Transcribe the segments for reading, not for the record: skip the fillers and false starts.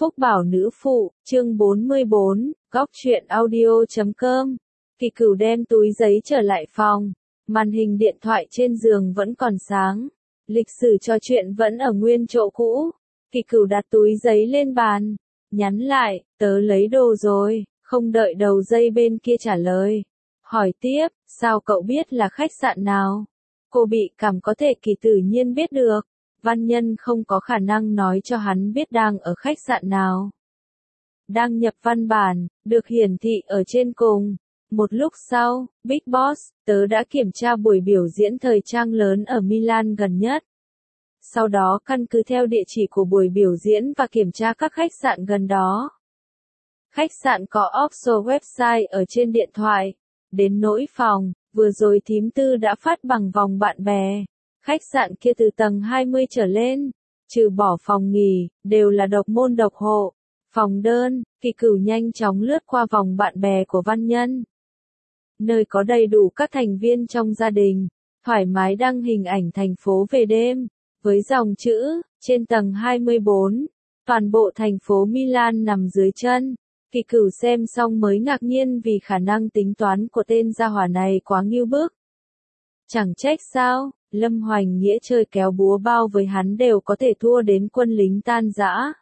Phúc Bảo nữ phụ, chương 44, góc truyện audio.com. Kỳ Cửu đem túi giấy trở lại phòng, màn hình điện thoại trên giường vẫn còn sáng, lịch sử trò chuyện vẫn ở nguyên chỗ cũ. Kỳ Cửu đặt túi giấy lên bàn, nhắn lại, tớ lấy đồ rồi, không đợi đầu dây bên kia trả lời. Hỏi tiếp, sao cậu biết là khách sạn nào? Cô bị cảm có thể Kỳ tự nhiên biết được. Văn Nhân không có khả năng nói cho hắn biết đang ở khách sạn nào. Đăng nhập văn bản, được hiển thị ở trên cùng. Một lúc sau, Big Boss, tớ đã kiểm tra buổi biểu diễn thời trang lớn ở Milan gần nhất. Sau đó căn cứ theo địa chỉ của buổi biểu diễn và kiểm tra các khách sạn gần đó. Khách sạn có offshore website ở trên điện thoại. Đến nỗi phòng, vừa rồi thím Tư đã phát bằng vòng bạn bè. Khách sạn kia từ tầng 20 trở lên, trừ bỏ phòng nghỉ, đều là độc môn độc hộ. Phòng đơn, Kỳ Cửu nhanh chóng lướt qua vòng bạn bè của Văn Nhân. Nơi có đầy đủ các thành viên trong gia đình, thoải mái đăng hình ảnh thành phố về đêm, với dòng chữ, trên tầng 24, toàn bộ thành phố Milan nằm dưới chân. Kỳ Cửu xem xong mới ngạc nhiên vì khả năng tính toán của tên gia hỏa này quá ngưu bức. Chẳng trách sao, Lâm Hoành Nghĩa chơi kéo búa bao với hắn đều có thể thua đến quân lính tan rã.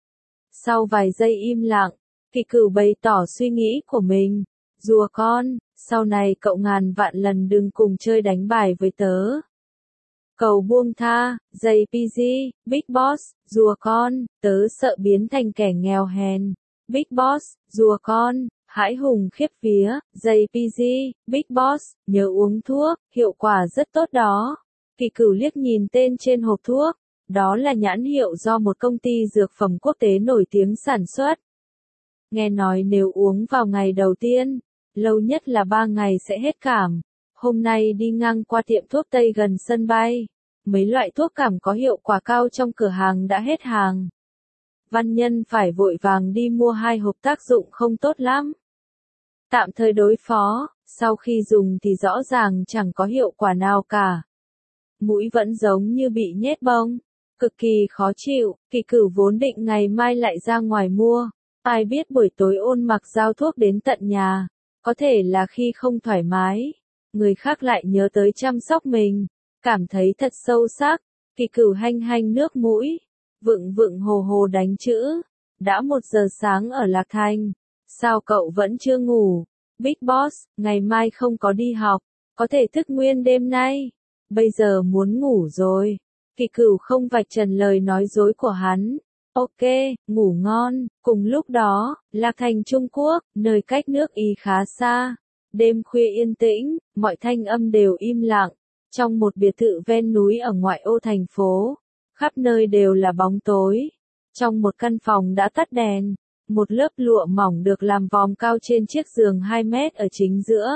Sau vài giây im lặng, Kỳ Cửu bày tỏ suy nghĩ của mình. Rùa con, sau này cậu ngàn vạn lần đừng cùng chơi đánh bài với tớ. Cầu buông tha, JPG, Big Boss, rùa con, tớ sợ biến thành kẻ nghèo hèn. Big Boss, rùa con, hãi hùng khiếp vía, JPG, Big Boss, nhớ uống thuốc, hiệu quả rất tốt đó. Kỳ Cửu liếc nhìn tên trên hộp thuốc, đó là nhãn hiệu do một công ty dược phẩm quốc tế nổi tiếng sản xuất. Nghe nói nếu uống vào ngày đầu tiên, lâu nhất là 3 ngày sẽ hết cảm. Hôm nay đi ngang qua tiệm thuốc Tây gần sân bay, mấy loại thuốc cảm có hiệu quả cao trong cửa hàng đã hết hàng. Văn Nhân phải vội vàng đi mua 2 hộp tác dụng không tốt lắm. Tạm thời đối phó, sau khi dùng thì rõ ràng chẳng có hiệu quả nào cả. Mũi vẫn giống như bị nhét bông, cực kỳ khó chịu. Kỳ Cửu vốn định ngày mai lại ra ngoài mua, ai biết buổi tối Ôn Mặc giao thuốc đến tận nhà, có thể là khi không thoải mái, người khác lại nhớ tới chăm sóc mình, cảm thấy thật sâu sắc. Kỳ Cửu hanh hanh nước mũi, vựng vựng hồ hồ đánh chữ. Đã 1 giờ sáng ở Lạc Thành, sao cậu vẫn chưa ngủ? Big Boss, ngày mai không có đi học, có thể thức nguyên đêm nay. Bây giờ muốn ngủ rồi. Kỳ Cửu không vạch trần lời nói dối của hắn. Ok, ngủ ngon. Cùng lúc đó, Lạc Thành Trung Quốc, nơi cách nước Ý khá xa. Đêm khuya yên tĩnh, mọi thanh âm đều im lặng. Trong một biệt thự ven núi ở ngoại ô thành phố, khắp nơi đều là bóng tối. Trong một căn phòng đã tắt đèn, một lớp lụa mỏng được làm vòm cao trên chiếc giường 2 mét ở chính giữa.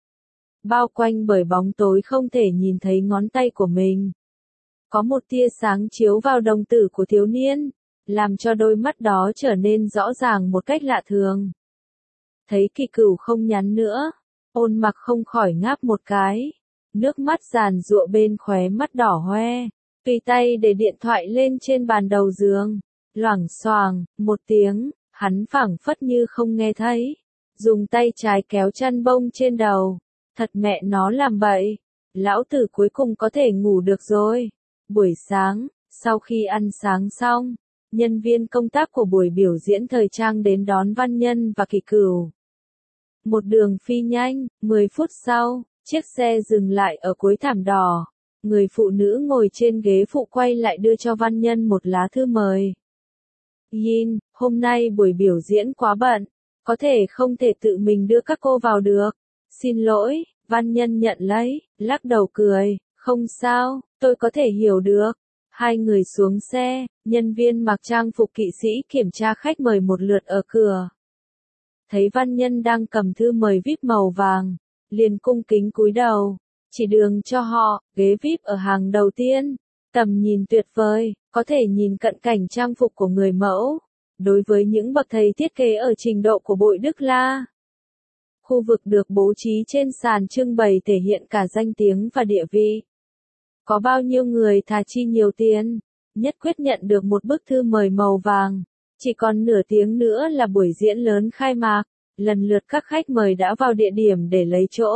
Bao quanh bởi bóng tối không thể nhìn thấy ngón tay của mình. Có một tia sáng chiếu vào đồng tử của thiếu niên, làm cho đôi mắt đó trở nên rõ ràng một cách lạ thường. Thấy Kỳ Cửu không nhắn nữa, Ôn Mặc không khỏi ngáp một cái, nước mắt giàn giụa bên khóe mắt đỏ hoe, tùy tay để điện thoại lên trên bàn đầu giường, loảng xoảng, một tiếng, hắn phảng phất như không nghe thấy, dùng tay trái kéo chăn bông trên đầu. Thật mẹ nó làm bậy, lão tử cuối cùng có thể ngủ được rồi. Buổi sáng, sau khi ăn sáng xong, nhân viên công tác của buổi biểu diễn thời trang đến đón Văn Nhân và Kỳ Cửu. Một đường phi nhanh, 10 phút sau, chiếc xe dừng lại ở cuối thảm đỏ. Người phụ nữ ngồi trên ghế phụ quay lại đưa cho Văn Nhân một lá thư mời. Yin, hôm nay buổi biểu diễn quá bận, có thể không thể tự mình đưa các cô vào được. Xin lỗi, Văn Nhân nhận lấy, lắc đầu cười, không sao, tôi có thể hiểu được. Hai người xuống xe, nhân viên mặc trang phục kỵ sĩ kiểm tra khách mời một lượt ở cửa. Thấy Văn Nhân đang cầm thư mời VIP màu vàng, liền cung kính cúi đầu, chỉ đường cho họ, ghế VIP ở hàng đầu tiên. Tầm nhìn tuyệt vời, có thể nhìn cận cảnh trang phục của người mẫu. Đối với những bậc thầy thiết kế ở trình độ của Bội Đức La. Khu vực được bố trí trên sàn trưng bày thể hiện cả danh tiếng và địa vị. Có bao nhiêu người thà chi nhiều tiền, nhất quyết nhận được một bức thư mời màu vàng. Chỉ còn nửa tiếng nữa là buổi diễn lớn khai mạc, lần lượt các khách mời đã vào địa điểm để lấy chỗ.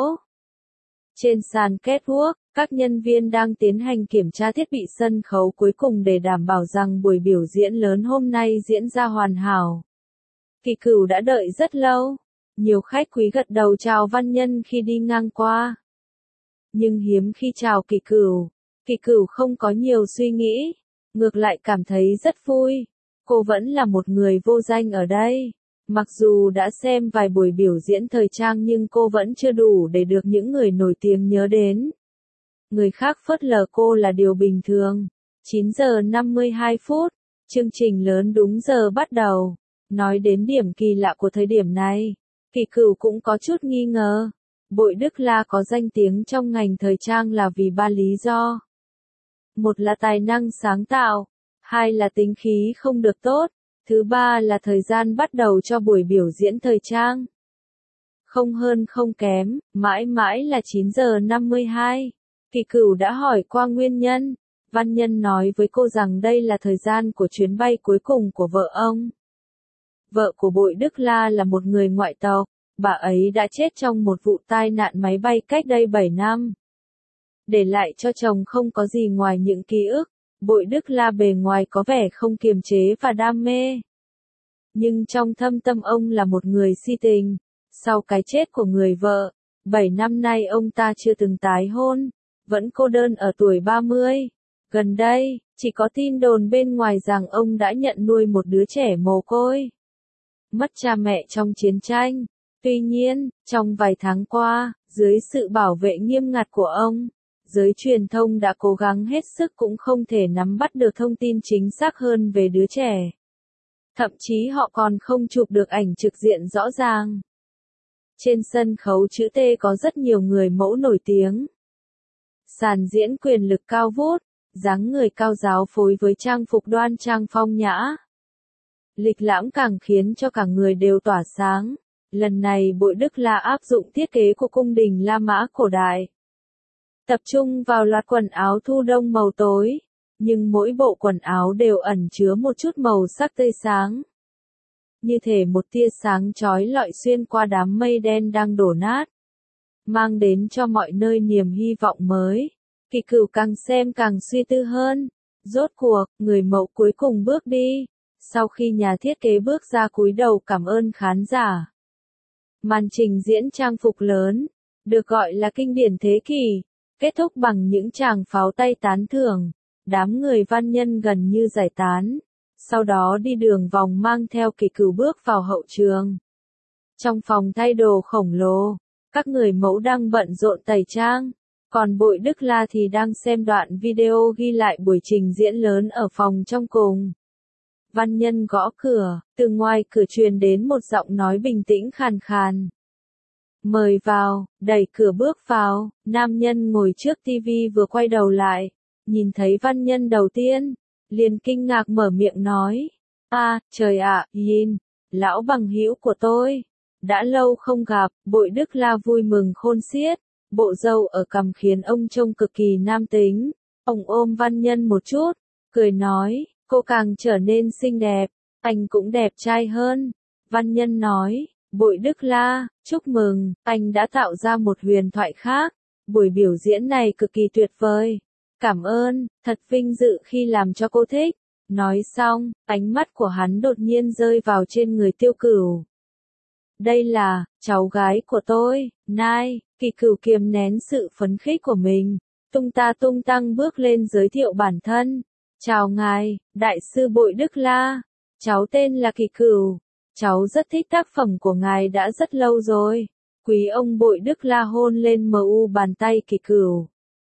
Trên sàn catwalk, các nhân viên đang tiến hành kiểm tra thiết bị sân khấu cuối cùng để đảm bảo rằng buổi biểu diễn lớn hôm nay diễn ra hoàn hảo. Kỳ Cửu đã đợi rất lâu. Nhiều khách quý gật đầu chào Văn Nhân khi đi ngang qua. Nhưng hiếm khi chào Kỳ Cửu không có nhiều suy nghĩ, ngược lại cảm thấy rất vui. Cô vẫn là một người vô danh ở đây. Mặc dù đã xem vài buổi biểu diễn thời trang nhưng cô vẫn chưa đủ để được những người nổi tiếng nhớ đến. Người khác phớt lờ cô là điều bình thường. 9 giờ 52 phút, chương trình lớn đúng giờ bắt đầu. Nói đến điểm kỳ lạ của thời điểm này, Kỳ Cửu cũng có chút nghi ngờ. Bội Đức La có danh tiếng trong ngành thời trang là vì 3 lý do. Một là tài năng sáng tạo, hai là tính khí không được tốt, thứ ba là thời gian bắt đầu cho buổi biểu diễn thời trang. Không hơn không kém, mãi mãi là 9 giờ 52. Kỳ Cửu đã hỏi qua nguyên nhân. Văn Nhân nói với cô rằng đây là thời gian của chuyến bay cuối cùng của vợ ông. Vợ của Bội Đức La là một người ngoại tộc, bà ấy đã chết trong một vụ tai nạn máy bay cách đây 7 năm. Để lại cho chồng không có gì ngoài những ký ức, Bội Đức La bề ngoài có vẻ không kiềm chế và đam mê. Nhưng trong thâm tâm ông là một người si tình. Sau cái chết của người vợ, 7 năm nay ông ta chưa từng tái hôn, vẫn cô đơn ở tuổi 30. Gần đây, chỉ có tin đồn bên ngoài rằng ông đã nhận nuôi một đứa trẻ mồ côi. Mất cha mẹ trong chiến tranh. Tuy nhiên, trong vài tháng qua, dưới sự bảo vệ nghiêm ngặt của ông, giới truyền thông đã cố gắng hết sức cũng không thể nắm bắt được thông tin chính xác hơn về đứa trẻ. Thậm chí họ còn không chụp được ảnh trực diện rõ ràng. Trên sân khấu chữ T có rất nhiều người mẫu nổi tiếng. Sàn diễn quyền lực cao vút, dáng người cao giáo phối với trang phục đoan trang phong nhã. Lịch lãm càng khiến cho cả người đều tỏa sáng. Lần này Bội Đức La áp dụng thiết kế của cung đình La Mã cổ đại. Tập trung vào loạt quần áo thu đông màu tối, nhưng mỗi bộ quần áo đều ẩn chứa một chút màu sắc tươi sáng. Như thể một tia sáng chói lọi xuyên qua đám mây đen đang đổ nát, mang đến cho mọi nơi niềm hy vọng mới. Kỳ Cửu càng xem càng suy tư hơn. Rốt cuộc, người mẫu cuối cùng bước đi. Sau khi nhà thiết kế bước ra cúi đầu cảm ơn khán giả. Màn trình diễn trang phục lớn, được gọi là kinh điển thế kỷ, kết thúc bằng những tràng pháo tay tán thưởng. Đám người Văn Nhân gần như giải tán. Sau đó đi đường vòng mang theo Kỳ Cửu bước vào hậu trường. Trong phòng thay đồ khổng lồ, các người mẫu đang bận rộn tẩy trang, còn Bội Đức La thì đang xem đoạn video ghi lại buổi trình diễn lớn ở phòng trong cùng. Văn Nhân gõ cửa, từ ngoài cửa truyền đến một giọng nói bình tĩnh khàn khàn. Mời vào, đẩy cửa bước vào, nam nhân ngồi trước tivi vừa quay đầu lại, nhìn thấy Văn Nhân đầu tiên, liền kinh ngạc mở miệng nói. Trời ạ, Yin, lão bằng hữu của tôi. Đã lâu không gặp, Bội Đức La vui mừng khôn xiết, bộ râu ở cằm khiến ông trông cực kỳ nam tính. Ông ôm Văn Nhân một chút, cười nói, cô càng trở nên xinh đẹp, anh cũng đẹp trai hơn. Văn Nhân nói, Bội Đức La, chúc mừng, anh đã tạo ra một huyền thoại khác. Buổi biểu diễn này cực kỳ tuyệt vời. Cảm ơn, thật vinh dự khi làm cho cô thích. Nói xong, ánh mắt của hắn đột nhiên rơi vào trên người Tiêu Cửu. Đây là, cháu gái của tôi, Nai. Kỳ Cửu kiềm nén sự phấn khích của mình, tung ta tung tăng bước lên giới thiệu bản thân. Chào ngài, đại sư Bội Đức La. Cháu tên là Kỳ Cửu. Cháu rất thích tác phẩm của ngài đã rất lâu rồi. Quý ông Bội Đức La hôn lên bàn tay Kỳ Cửu.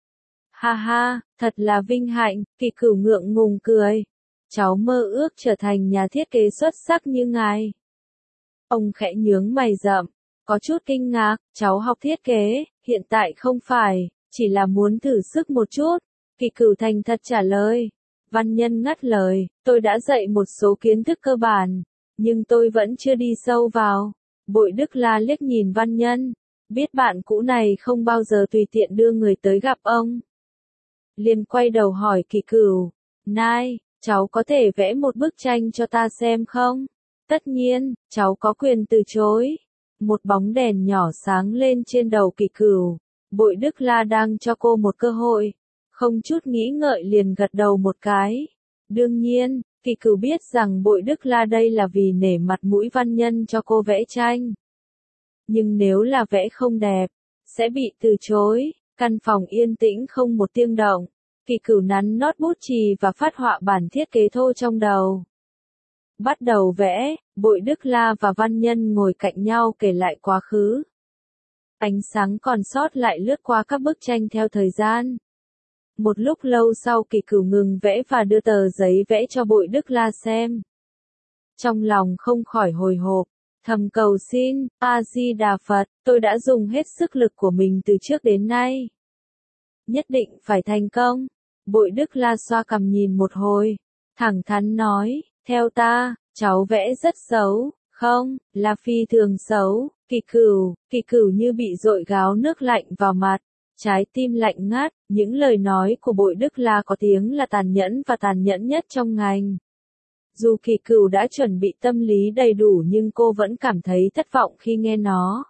Ha ha, thật là vinh hạnh, Kỳ Cửu ngượng ngùng cười. Cháu mơ ước trở thành nhà thiết kế xuất sắc như ngài. Ông khẽ nhướng mày rậm, có chút kinh ngạc, cháu học thiết kế, hiện tại không phải, chỉ là muốn thử sức một chút. Kỳ Cửu thành thật trả lời. Văn Nhân ngắt lời, tôi đã dạy một số kiến thức cơ bản, nhưng tôi vẫn chưa đi sâu vào. Bội Đức La liếc nhìn Văn Nhân, biết bạn cũ này không bao giờ tùy tiện đưa người tới gặp ông. Liền quay đầu hỏi Kỳ Cửu, Nai, cháu có thể vẽ một bức tranh cho ta xem không? Tất nhiên, cháu có quyền từ chối. Một bóng đèn nhỏ sáng lên trên đầu Kỳ Cửu. Bội Đức La đang cho cô một cơ hội. Không chút nghĩ ngợi liền gật đầu một cái. Đương nhiên, Kỳ Cửu biết rằng Bội Đức La đây là vì nể mặt mũi văn nhân cho cô vẽ tranh. Nhưng nếu là vẽ không đẹp, sẽ bị từ chối. Căn phòng yên tĩnh không một tiếng động. Kỳ Cửu nắn nót bút chì và phát họa bản thiết kế thô trong đầu. Bắt đầu vẽ, Bội Đức La và văn nhân ngồi cạnh nhau kể lại quá khứ. Ánh sáng còn sót lại lướt qua các bức tranh theo thời gian. Một lúc lâu sau Kỳ Cửu ngừng vẽ và đưa tờ giấy vẽ cho Bội Đức La xem. Trong lòng không khỏi hồi hộp, thầm cầu xin, A-di-đà Phật, tôi đã dùng hết sức lực của mình từ trước đến nay. Nhất định phải thành công. Bội Đức La xoa cằm nhìn một hồi, thẳng thắn nói, theo ta, cháu vẽ rất xấu, không, là phi thường xấu. Kỳ Cửu như bị dội gáo nước lạnh vào mặt, trái tim lạnh ngắt, những lời nói của Bội Đức La có tiếng là tàn nhẫn và tàn nhẫn nhất trong ngành. Dù Kỳ Cửu đã chuẩn bị tâm lý đầy đủ nhưng cô vẫn cảm thấy thất vọng khi nghe nó.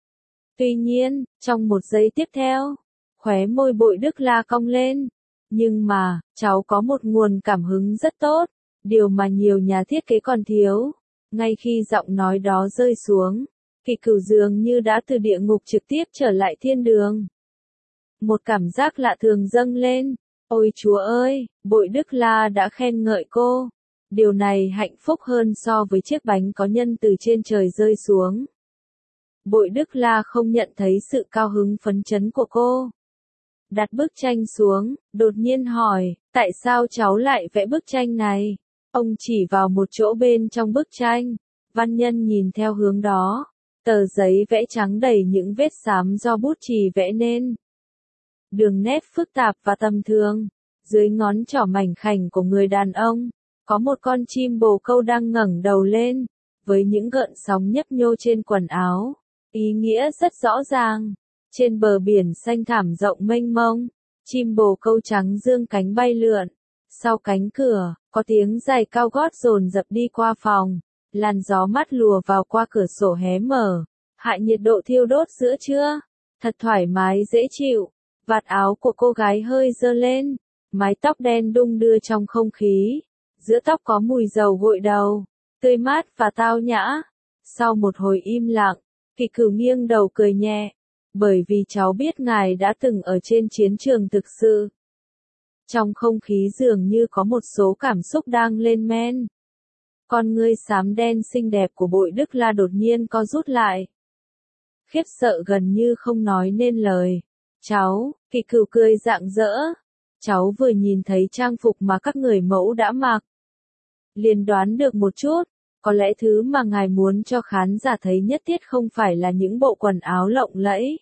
Tuy nhiên, trong một giây tiếp theo, khóe môi Bội Đức La cong lên. Nhưng mà, cháu có một nguồn cảm hứng rất tốt, điều mà nhiều nhà thiết kế còn thiếu. Ngay khi giọng nói đó rơi xuống, Kỳ Cửu dường như đã từ địa ngục trực tiếp trở lại thiên đường. Một cảm giác lạ thường dâng lên. Ôi Chúa ơi, Bội Đức La đã khen ngợi cô. Điều này hạnh phúc hơn so với chiếc bánh có nhân từ trên trời rơi xuống. Bội Đức La không nhận thấy sự cao hứng phấn chấn của cô. Đặt bức tranh xuống, đột nhiên hỏi, tại sao cháu lại vẽ bức tranh này? Ông chỉ vào một chỗ bên trong bức tranh. Văn nhân nhìn theo hướng đó. Tờ giấy vẽ trắng đầy những vết xám do bút chì vẽ nên. Đường nét phức tạp và tầm thường. Dưới ngón trỏ mảnh khảnh của người đàn ông, có một con chim bồ câu đang ngẩng đầu lên, với những gợn sóng nhấp nhô trên quần áo. Ý nghĩa rất rõ ràng. Trên bờ biển xanh thẳm rộng mênh mông, chim bồ câu trắng dương cánh bay lượn. Sau cánh cửa, có tiếng giày cao gót dồn dập đi qua phòng. Làn gió mát lùa vào qua cửa sổ hé mở. Hạ nhiệt độ thiêu đốt giữa trưa. Thật thoải mái dễ chịu. Vạt áo của cô gái hơi giơ lên. Mái tóc đen đung đưa trong không khí. Giữa tóc có mùi dầu gội đầu. Tươi mát và tao nhã. Sau một hồi im lặng, Kỳ Cửu nghiêng đầu cười nhẹ. Bởi vì cháu biết ngài đã từng ở trên chiến trường thực sự. Trong không khí dường như có một số cảm xúc đang lên men. Con ngươi xám đen xinh đẹp của Bội Đức La đột nhiên co rút lại. Khiếp sợ gần như không nói nên lời. Cháu, Kỳ Cửu cười rạng rỡ. Cháu vừa nhìn thấy trang phục mà các người mẫu đã mặc. Liền đoán được một chút. Có lẽ thứ mà ngài muốn cho khán giả thấy nhất thiết không phải là những bộ quần áo lộng lẫy,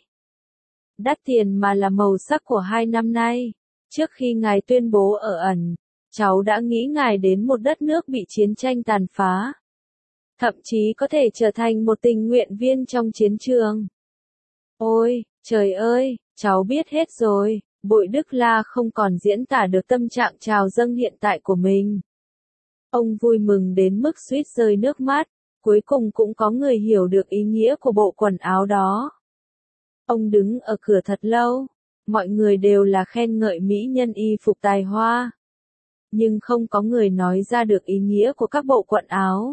đắt tiền mà là màu sắc của 2 năm nay. Trước khi ngài tuyên bố ở ẩn, cháu đã nghĩ ngài đến một đất nước bị chiến tranh tàn phá. Thậm chí có thể trở thành một tình nguyện viên trong chiến trường. Ôi, trời ơi, cháu biết hết rồi. Bội Đức La không còn diễn tả được tâm trạng trào dâng hiện tại của mình. Ông vui mừng đến mức suýt rơi nước mắt. Cuối cùng cũng có người hiểu được ý nghĩa của bộ quần áo đó. Ông đứng ở cửa thật lâu. Mọi người đều là khen ngợi mỹ nhân y phục tài hoa. Nhưng không có người nói ra được ý nghĩa của các bộ quần áo.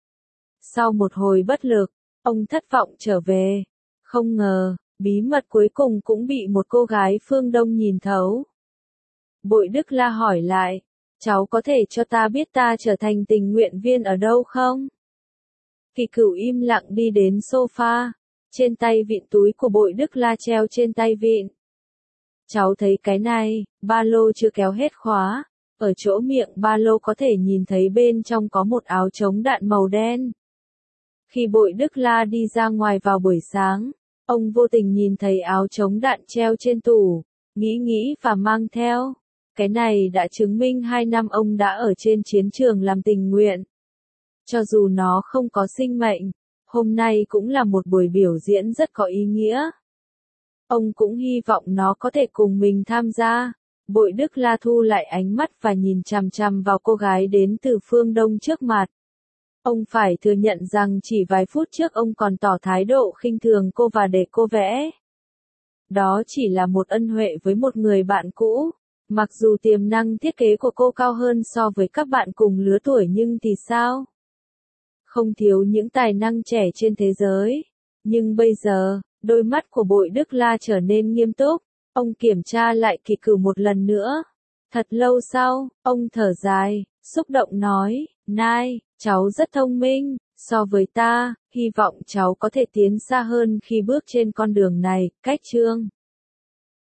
Sau một hồi bất lực, ông thất vọng trở về. Không ngờ, bí mật cuối cùng cũng bị một cô gái phương Đông nhìn thấu. Bội Đức La hỏi lại, cháu có thể cho ta biết ta trở thành tình nguyện viên ở đâu không? Kỳ Cửu im lặng đi đến sofa. Trên tay vịn túi của Bội Đức La treo trên tay vịn. Cháu thấy cái này, ba lô chưa kéo hết khóa. Ở chỗ miệng ba lô có thể nhìn thấy bên trong có một áo chống đạn màu đen. Khi Bội Đức La đi ra ngoài vào buổi sáng, ông vô tình nhìn thấy áo chống đạn treo trên tủ, nghĩ và mang theo. Cái này đã chứng minh 2 năm ông đã ở trên chiến trường làm tình nguyện. Cho dù nó không có sinh mệnh, hôm nay cũng là một buổi biểu diễn rất có ý nghĩa. Ông cũng hy vọng nó có thể cùng mình tham gia. Bội Đức La thu lại ánh mắt và nhìn chằm chằm vào cô gái đến từ phương Đông trước mặt. Ông phải thừa nhận rằng chỉ vài phút trước ông còn tỏ thái độ khinh thường cô và để cô vẽ. Đó chỉ là một ân huệ với một người bạn cũ. Mặc dù tiềm năng thiết kế của cô cao hơn so với các bạn cùng lứa tuổi nhưng thì sao? Không thiếu những tài năng trẻ trên thế giới. Nhưng bây giờ, đôi mắt của Bội Đức La trở nên nghiêm túc. Ông kiểm tra lại kỳ cửu một lần nữa. Thật lâu sau, ông thở dài, xúc động nói, Nai, cháu rất thông minh, so với ta, hy vọng cháu có thể tiến xa hơn khi bước trên con đường này, cách chương.